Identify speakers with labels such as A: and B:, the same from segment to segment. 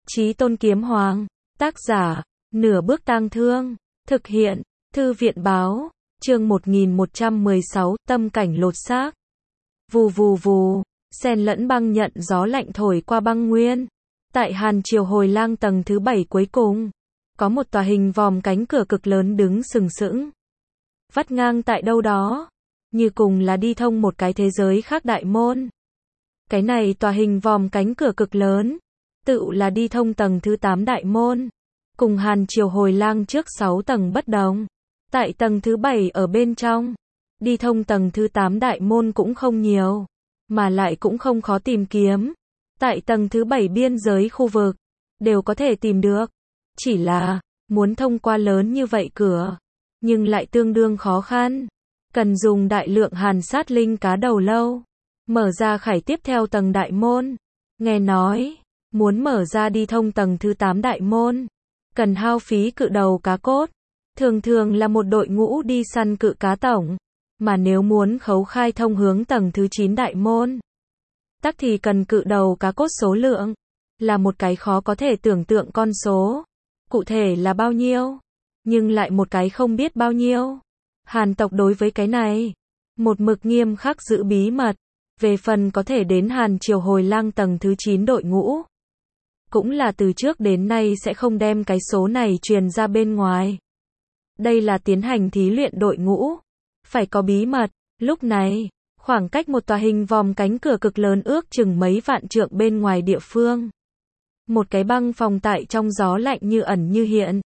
A: Chí Tôn Kiếm Hoàng. Tác giả, Nửa Bước Tang Thương. Thực hiện, Thư viện báo. Chương 1116, tâm cảnh lột xác. Vù vù vù, xen lẫn băng nhận gió lạnh thổi qua băng nguyên. Tại Hàn Triều Hồi Lang tầng thứ 7 cuối cùng, có một tòa hình vòm cánh cửa cực lớn đứng sừng sững. Vắt ngang tại đâu đó, như cùng là đi thông một cái thế giới khác đại môn. Cái này tòa hình vòm cánh cửa cực lớn, tựu là đi thông tầng thứ 8 đại môn. Cùng Hàn Triều Hồi Lang trước 6 tầng bất đồng. Tại tầng thứ 7 ở bên trong, đi thông tầng thứ 8 đại môn cũng không nhiều, mà lại cũng không khó tìm kiếm. Tại tầng thứ 7 biên giới khu vực, đều có thể tìm được. Chỉ là, muốn thông qua lớn như vậy cửa, nhưng lại tương đương khó khăn. Cần dùng đại lượng hàn sát linh cá đầu lâu. Mở ra khải tiếp theo tầng đại môn. Nghe nói, muốn mở ra đi thông tầng thứ 8 đại môn, cần hao phí cự đầu cá cốt. Thường thường là một đội ngũ đi săn cự cá tổng. Mà nếu muốn khấu khai thông hướng tầng thứ 9 đại môn, tắc thì cần cự đầu cá cốt số lượng. Là một cái khó có thể tưởng tượng con số. Cụ thể là bao nhiêu, nhưng lại một cái không biết bao nhiêu. Hàn tộc đối với cái này, một mực nghiêm khắc giữ bí mật. Về phần có thể đến Hàn Triều Hồi Lang tầng thứ 9 đội ngũ, cũng là từ trước đến nay sẽ không đem cái số này truyền ra bên ngoài. Đây là tiến hành thí luyện đội ngũ, phải có bí mật. Lúc này, khoảng cách một tòa hình vòm cánh cửa cực lớn ước chừng mấy vạn trượng bên ngoài địa phương. Một cái băng phòng tại trong gió lạnh như ẩn như hiện.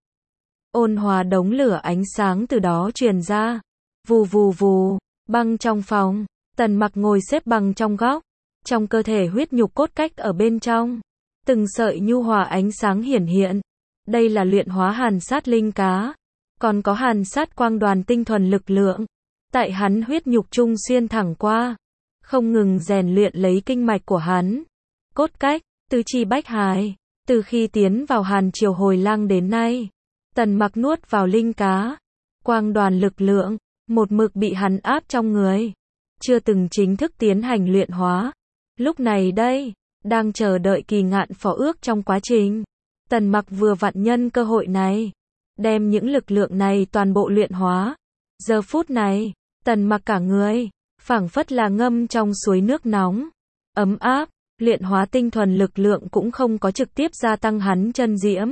A: Ôn hòa đống lửa ánh sáng từ đó truyền ra. Vù vù vù, băng trong phòng. Tần Mặc ngồi xếp bằng trong góc. Trong cơ thể huyết nhục cốt cách ở bên trong. Từng sợi nhu hòa ánh sáng hiển hiện. Đây là luyện hóa hàn sát linh cá. Còn có hàn sát quang đoàn tinh thuần lực lượng. Tại hắn huyết nhục trung xuyên thẳng qua. Không ngừng rèn luyện lấy kinh mạch của hắn. Cốt cách, tứ chi bách hài. Từ khi tiến vào Hàn Triều Hồi Lang đến nay, Tần Mặc nuốt vào linh cá. Quang đoàn lực lượng, một mực bị hắn áp trong người. Chưa từng chính thức tiến hành luyện hóa. Lúc này đây, đang chờ đợi kỳ ngạn phó ước trong quá trình. Tần Mặc vừa vặn nhân cơ hội này, đem những lực lượng này toàn bộ luyện hóa. Giờ phút này, Tần Mặc cả người, phảng phất là ngâm trong suối nước nóng, ấm áp. Luyện hóa tinh thuần lực lượng cũng không có trực tiếp gia tăng hắn chân diễm,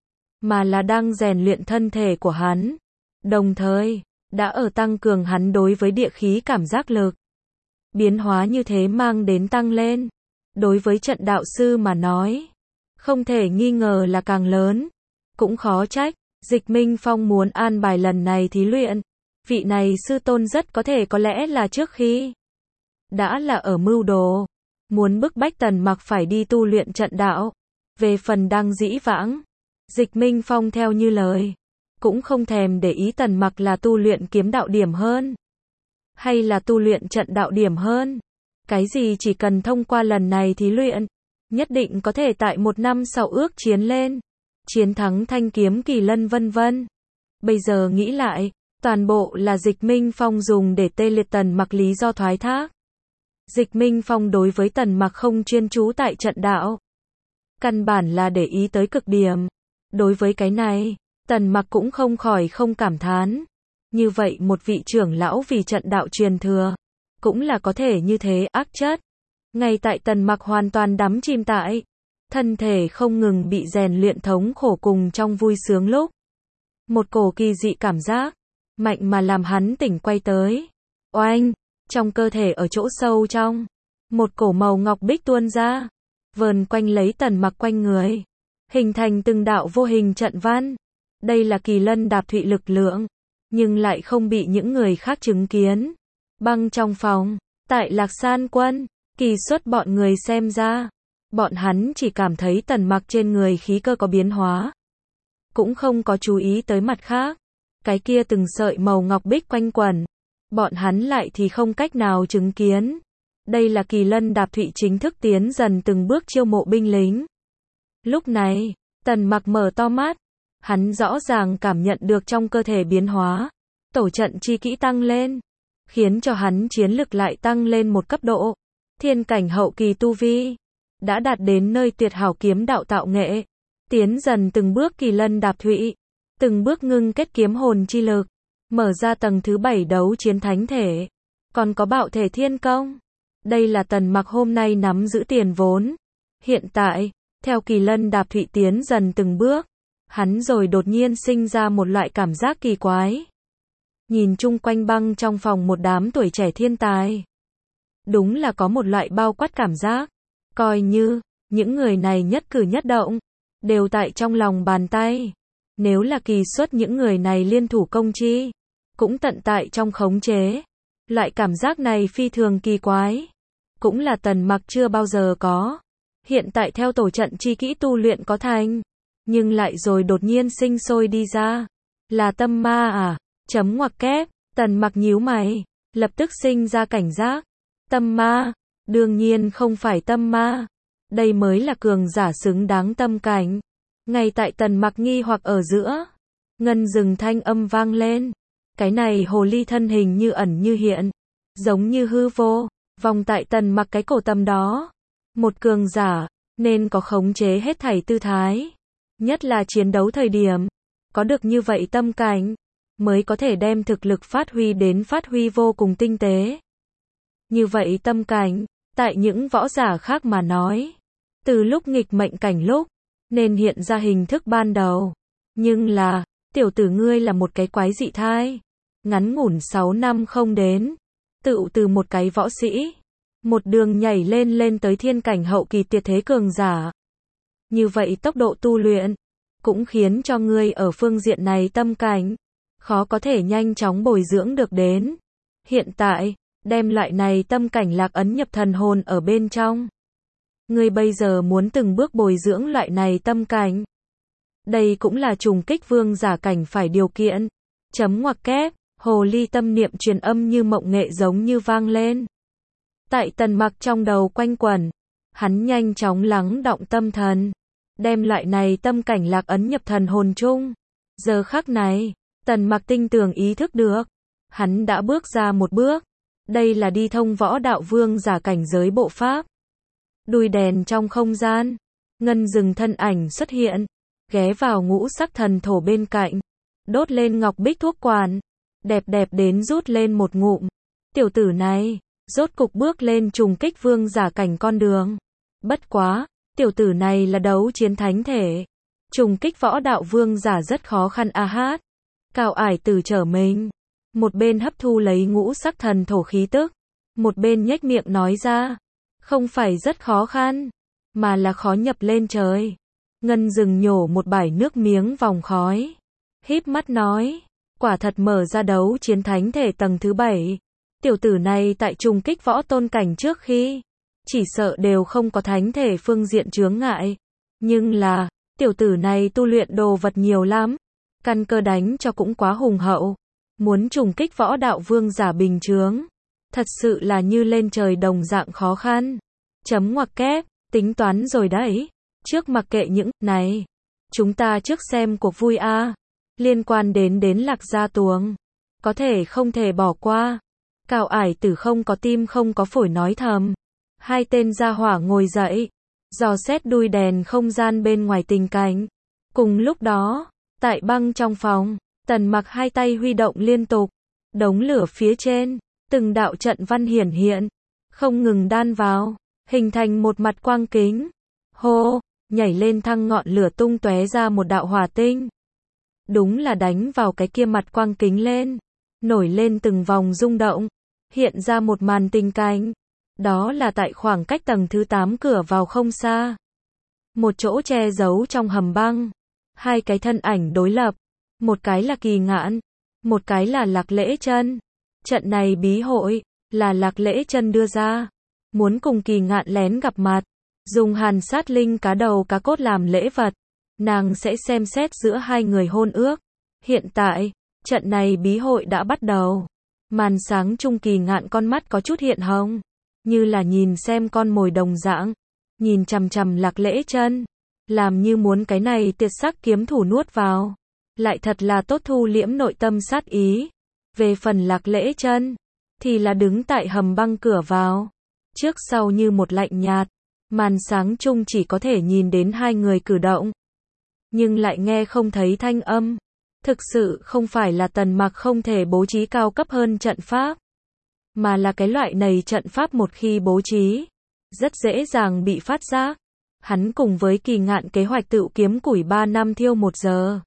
A: mà là đang rèn luyện thân thể của hắn. Đồng thời, đã ở tăng cường hắn đối với địa khí cảm giác lực. Biến hóa như thế mang đến tăng lên. Đối với trận đạo sư mà nói, không thể nghi ngờ là càng lớn. Cũng khó trách, Dịch Minh Phong muốn an bài lần này thí luyện. Vị này sư tôn rất có thể có lẽ là trước khi đã là ở mưu đồ. Muốn bức bách Tần Mặc phải đi tu luyện trận đạo. Về phần đang dĩ vãng, Dịch Minh Phong theo như lời, cũng không thèm để ý Tần Mặc là tu luyện kiếm đạo điểm hơn, hay là tu luyện trận đạo điểm hơn. Cái gì chỉ cần thông qua lần này thí luyện, nhất định có thể tại một năm sau ước chiến lên, chiến thắng thanh kiếm kỳ lân vân vân. Bây giờ nghĩ lại, toàn bộ là Dịch Minh Phong dùng để tê liệt Tần Mặc lý do thoái thác. Dịch Minh Phong đối với Tần Mặc không chuyên chú tại trận đạo, căn bản là để ý tới cực điểm. Đối với cái này, Tần Mặc cũng không khỏi không cảm thán. Như vậy một vị trưởng lão vì trận đạo truyền thừa, cũng là có thể như thế ác chất. Ngay tại Tần Mặc hoàn toàn đắm chìm tại thân thể không ngừng bị rèn luyện thống khổ cùng trong vui sướng lúc, một cổ kỳ dị cảm giác mạnh mà làm hắn tỉnh quay tới. Oanh! Trong cơ thể ở chỗ sâu trong, một cổ màu ngọc bích tuôn ra, vờn quanh lấy Tần Mặc quanh người, hình thành từng đạo vô hình trận văn. Đây là kỳ lân đạp thụy lực lượng, nhưng lại không bị những người khác chứng kiến. Băng trong phòng, tại Lạc San Quân, Kỳ Xuất bọn người xem ra, bọn hắn chỉ cảm thấy Tần Mặc trên người khí cơ có biến hóa, cũng không có chú ý tới mặt khác. Cái kia từng sợi màu ngọc bích quanh quẩn, bọn hắn lại thì không cách nào chứng kiến. Đây là kỳ lân đạp thụy chính thức tiến dần từng bước chiêu mộ binh lính. Lúc này, Tần Mặc mở to mắt. Hắn rõ ràng cảm nhận được trong cơ thể biến hóa. Tổ trận chi kỹ tăng lên, khiến cho hắn chiến lực lại tăng lên một cấp độ. Thiên cảnh hậu kỳ tu vi, đã đạt đến nơi tuyệt hảo kiếm đạo tạo nghệ. Tiến dần từng bước kỳ lân đạp thụy, từng bước ngưng kết kiếm hồn chi lực, mở ra tầng thứ 7 đấu chiến thánh thể, còn có bạo thể thiên công. Đây là Tần Mặc hôm nay nắm giữ tiền vốn. Hiện tại, theo kỳ lân đạp thụy tiến dần từng bước, hắn rồi đột nhiên sinh ra một loại cảm giác kỳ quái. Nhìn chung quanh băng trong phòng một đám tuổi trẻ thiên tài. Đúng là có một loại bao quát cảm giác, coi như, những người này nhất cử nhất động, đều tại trong lòng bàn tay. Nếu là kỳ xuất những người này liên thủ công chi, cũng tận tại trong khống chế. Loại cảm giác này phi thường kỳ quái, cũng là Tần Mặc chưa bao giờ có. Hiện tại theo tổ trận chi kỹ tu luyện có thành, nhưng lại rồi đột nhiên sinh sôi đi ra. Là tâm ma à? Chấm ngoặc kép, Tần Mặc nhíu mày, lập tức sinh ra cảnh giác. Tâm ma? Đương nhiên không phải tâm ma. Đây mới là cường giả xứng đáng tâm cảnh. Ngay tại Tần Mặc nghi hoặc ở giữa, ngân rừng thanh âm vang lên. Cái này hồ ly thân hình như ẩn như hiện, giống như hư vô, vòng tại Tần Mặc cái cổ tâm đó. Một cường giả, nên có khống chế hết thảy tư thái. Nhất là chiến đấu thời điểm, có được như vậy tâm cảnh, mới có thể đem thực lực phát huy vô cùng tinh tế. Như vậy tâm cảnh, tại những võ giả khác mà nói, từ lúc nghịch mệnh cảnh lúc, nên hiện ra hình thức ban đầu. Nhưng là, tiểu tử ngươi là một cái quái dị thai. Ngắn ngủn 6 năm không đến, tựu từ một cái võ sĩ, một đường nhảy lên tới thiên cảnh hậu kỳ tuyệt thế cường giả. Như vậy tốc độ tu luyện, cũng khiến cho ngươi ở phương diện này tâm cảnh, khó có thể nhanh chóng bồi dưỡng được đến. Hiện tại, đem loại này tâm cảnh lạc ấn nhập thần hồn ở bên trong. Ngươi bây giờ muốn từng bước bồi dưỡng loại này tâm cảnh. Đây cũng là trùng kích vương giả cảnh phải điều kiện. Chấm ngoặc kép, hồ ly tâm niệm truyền âm như mộng nghệ giống như vang lên. Tại Tần Mặc trong đầu quanh quẩn, hắn nhanh chóng lắng động tâm thần, đem loại này tâm cảnh lạc ấn nhập thần hồn chung. Giờ khắc này, Tần Mặc tinh tường ý thức được, hắn đã bước ra một bước. Đây là đi thông võ đạo vương giả cảnh giới bộ pháp. Đuôi đèn trong không gian, ngân rừng thân ảnh xuất hiện, ghé vào ngũ sắc thần thổ bên cạnh, đốt lên ngọc bích thuốc quản, đẹp đến rút lên một ngụm. Tiểu tử này, rốt cục bước lên trùng kích vương giả cảnh con đường. Bất quá, tiểu tử này là đấu chiến thánh thể. Trùng kích võ đạo vương giả rất khó khăn a hát. Cao Ải Tử trở mình, một bên hấp thu lấy ngũ sắc thần thổ khí tức, một bên nhếch miệng nói ra, không phải rất khó khăn, mà là khó nhập lên trời. Ngân rừng nhổ một bãi nước miếng vòng khói, híp mắt nói, quả thật mở ra đấu chiến thánh thể tầng thứ 7. Tiểu tử này tại trùng kích võ tôn cảnh trước khi, chỉ sợ đều không có thánh thể phương diện chướng ngại. Nhưng là, tiểu tử này tu luyện đồ vật nhiều lắm, căn cơ đánh cho cũng quá hùng hậu. Muốn trùng kích võ đạo vương giả bình chướng, thật sự là như lên trời đồng dạng khó khăn. Chấm ngoặc kép, tính toán rồi đấy. Trước mặc kệ những này, chúng ta trước xem cuộc vui a. Liên quan đến Lạc Gia Tuồng, có thể không thể bỏ qua. Cao Ải Tử không có tim không có phổi nói thầm. Hai tên gia hỏa ngồi dậy, dò xét đuôi đèn không gian bên ngoài tình cảnh. Cùng lúc đó, tại băng trong phòng, Tần Mặc hai tay huy động liên tục, đống lửa phía trên, từng đạo trận văn hiển hiện, không ngừng đan vào, hình thành một mặt quang kính. Hô, nhảy lên thăng ngọn lửa tung tóe ra một đạo hỏa tinh. Đúng là đánh vào cái kia mặt quang kính lên, nổi lên từng vòng rung động, hiện ra một màn tình cảnh. Đó là tại khoảng cách tầng thứ 8 cửa vào không xa. Một chỗ che giấu trong hầm băng, hai cái thân ảnh đối lập, một cái là Kỳ Ngạn, một cái là Lạc Lễ Chân. Trận này bí hội, là Lạc Lễ Chân đưa ra, muốn cùng Kỳ Ngạn lén gặp mặt, dùng hàn sát linh cá đầu cá cốt làm lễ vật, nàng sẽ xem xét giữa hai người hôn ước. Hiện tại, trận này bí hội đã bắt đầu. Màn sáng trung Kỳ Ngạn con mắt có chút hiện hồng, như là nhìn xem con mồi đồng dạng, nhìn chằm chằm Lạc Lễ Chân, làm như muốn cái này tuyệt sắc kiếm thủ nuốt vào. Lại thật là tốt thu liễm nội tâm sát ý. Về phần Lạc Lễ Chân, thì là đứng tại hầm băng cửa vào, trước sau như một lạnh nhạt. Màn sáng chung chỉ có thể nhìn đến hai người cử động. nhưng lại nghe không thấy thanh âm. Thực sự không phải là Tần Mặc không thể bố trí cao cấp hơn trận pháp, mà là cái loại này trận pháp một khi bố trí, rất dễ dàng bị phát giác. Hắn cùng với Kỳ Ngạn kế hoạch tựu kiếm củi 3 năm thiêu 1 giờ.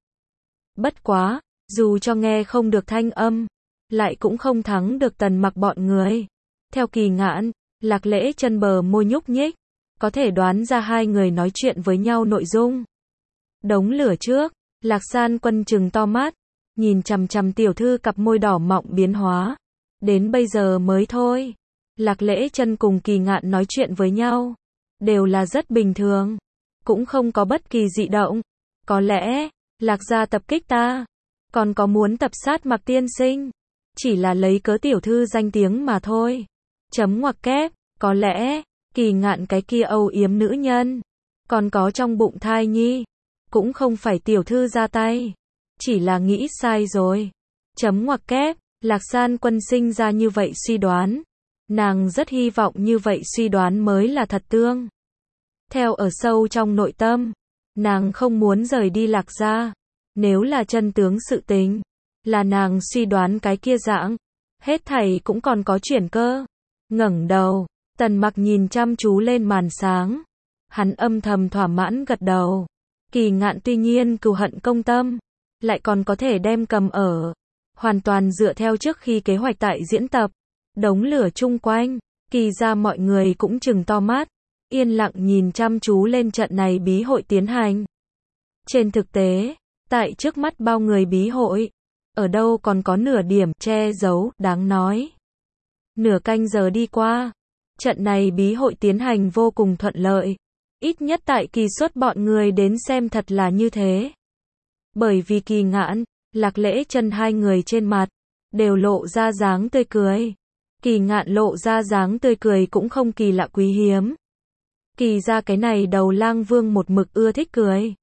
A: Bất quá, dù cho nghe không được thanh âm, lại cũng không thắng được Tần Mặc bọn người. Theo Kỳ Ngạn, Lạc Lễ Chân bờ môi nhúc nhích, có thể đoán ra hai người nói chuyện với nhau nội dung. Đống lửa trước, Lạc San Quân trừng to mắt, nhìn chằm chằm tiểu thư cặp môi đỏ mọng biến hóa. Đến bây giờ mới thôi. Lạc Lễ Chân cùng Kỳ Ngạn nói chuyện với nhau, đều là rất bình thường, cũng không có bất kỳ dị động. Có lẽ, Lạc gia tập kích ta, còn có muốn tập sát Mặc tiên sinh, chỉ là lấy cớ tiểu thư danh tiếng mà thôi. Chấm ngoặc kép, có lẽ, Kỳ Ngạn cái kia âu yếm nữ nhân, còn có trong bụng thai nhi, cũng không phải tiểu thư ra tay, chỉ là nghĩ sai rồi. Chấm ngoặc kép, Lạc San Quân sinh ra như vậy suy đoán, nàng rất hy vọng như vậy suy đoán mới là thật tương. Theo ở sâu trong nội tâm, nàng không muốn rời đi Lạc gia. Nếu là chân tướng sự tình, là nàng suy đoán cái kia dạng, hết thảy cũng còn có chuyển cơ. Ngẩng đầu, Tần Mặc nhìn chăm chú lên màn sáng, hắn âm thầm thỏa mãn gật đầu. Kỳ Ngạn tuy nhiên cừu hận công tâm, lại còn có thể đem cầm ở, hoàn toàn dựa theo trước khi kế hoạch tại diễn tập. Đống lửa chung quanh, Kỳ gia mọi người cũng trừng to mắt, yên lặng nhìn chăm chú lên trận này bí hội tiến hành. Trên thực tế, tại trước mắt bao người bí hội, ở đâu còn có nửa điểm che giấu đáng nói. Nửa canh giờ đi qua, trận này bí hội tiến hành vô cùng thuận lợi, ít nhất tại kỳ suất bọn người đến xem thật là như thế. Bởi vì Kỳ Ngạn, Lạc Lễ Chân hai người trên mặt đều lộ ra dáng tươi cười. Kỳ Ngạn lộ ra dáng tươi cười cũng không kỳ lạ quý hiếm. Kỳ ra cái này đầu lang vương một mực ưa thích cười.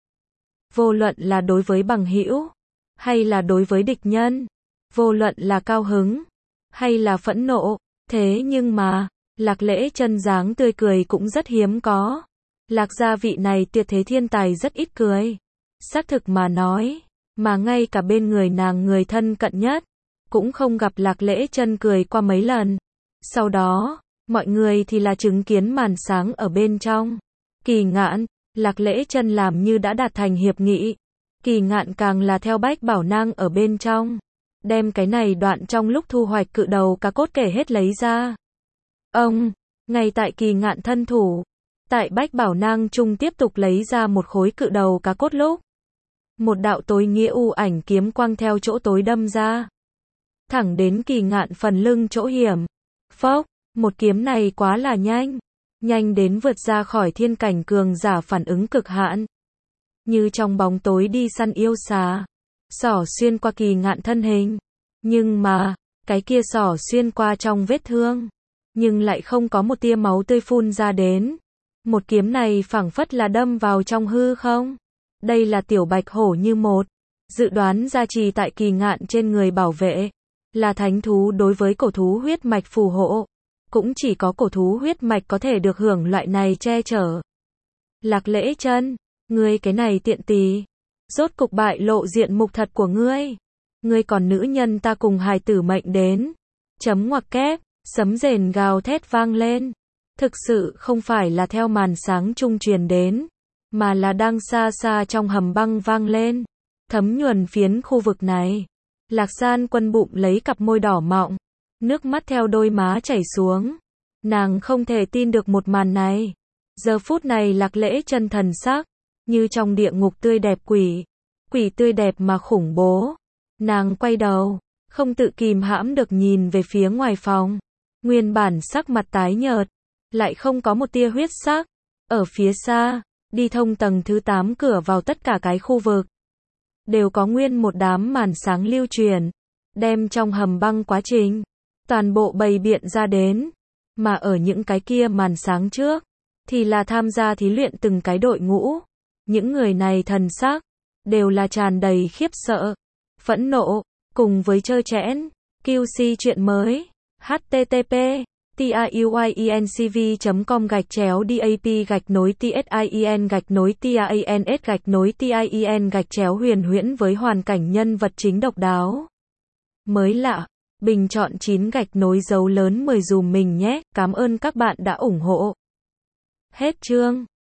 A: Vô luận là đối với bằng hữu, hay là đối với địch nhân, vô luận là cao hứng, hay là phẫn nộ, thế nhưng mà, Lạc Lễ Chân dáng tươi cười cũng rất hiếm có. Lạc gia vị này tuyệt thế thiên tài rất ít cười. Xác thực mà nói, mà ngay cả bên người nàng người thân cận nhất, cũng không gặp Lạc Lễ Chân cười qua mấy lần. Sau đó, mọi người thì là chứng kiến màn sáng ở bên trong. Kỳ Ngạn, Lạc Lễ Chân làm như đã đạt thành hiệp nghị. Kỳ Ngạn càng là theo Bách Bảo Nang ở bên trong, đem cái này đoạn trong lúc thu hoạch cự đầu cá cốt kể hết lấy ra. Ông, ngay tại Kỳ Ngạn thân thủ, tại Bách Bảo Nang trung tiếp tục lấy ra một khối cự đầu cá cốt lúc, một đạo tối nghĩa u ảnh kiếm quang theo chỗ tối đâm ra, thẳng đến Kỳ Ngạn phần lưng chỗ hiểm. Phốc, một kiếm này quá là nhanh, nhanh đến vượt ra khỏi thiên cảnh cường giả phản ứng cực hạn. Như trong bóng tối đi săn yêu xà, xỏ xuyên qua Kỳ Ngạn thân hình. Nhưng mà, cái kia xỏ xuyên qua trong vết thương, nhưng lại không có một tia máu tươi phun ra đến. Một kiếm này phảng phất là đâm vào trong hư không. Đây là tiểu bạch hổ như một, dự đoán gia trì tại Kỳ Ngạn trên người bảo vệ, là thánh thú đối với cổ thú huyết mạch phù hộ. Cũng chỉ có cổ thú huyết mạch có thể được hưởng loại này che chở. Lạc Lễ Chân, ngươi cái này tiện tỳ, rốt cục bại lộ diện mục thật của ngươi. Ngươi còn nữ nhân ta cùng hài tử mệnh đến. Chấm ngoặc kép, sấm rền gào thét vang lên. Thực sự không phải là theo màn sáng trung truyền đến, mà là đang xa xa trong hầm băng vang lên, thấm nhuần phiến khu vực này. Lạc San Quân bụng lấy cặp môi đỏ mọng, nước mắt theo đôi má chảy xuống. Nàng không thể tin được một màn này. Giờ phút này Lạc Lễ Chân thần sắc, như trong địa ngục tươi đẹp quỷ tươi đẹp mà khủng bố. Nàng quay đầu, không tự kìm hãm được nhìn về phía ngoài phòng. Nguyên bản sắc mặt tái nhợt, lại không có một tia huyết sắc. Ở phía xa, đi thông tầng thứ 8 cửa vào tất cả cái khu vực, đều có nguyên một đám màn sáng lưu truyền, đem trong hầm băng quá trình, toàn bộ bày biện ra đến. Mà ở những cái kia màn sáng trước, thì là tham gia thí luyện từng cái đội ngũ. Những người này thần sắc, đều là tràn đầy khiếp sợ, phẫn nộ, cùng với trơ trẽn. QC chuyện mới. HTTP tiuivncv.com/dap-dap-tin-TIAN-TIANS-TIANS-huyền huyễn với hoàn cảnh nhân vật chính độc đáo. Mới lạ. Bình chọn 9 dấu lớn 10 dùm mình nhé. Cảm ơn các bạn đã ủng hộ. Hết chương.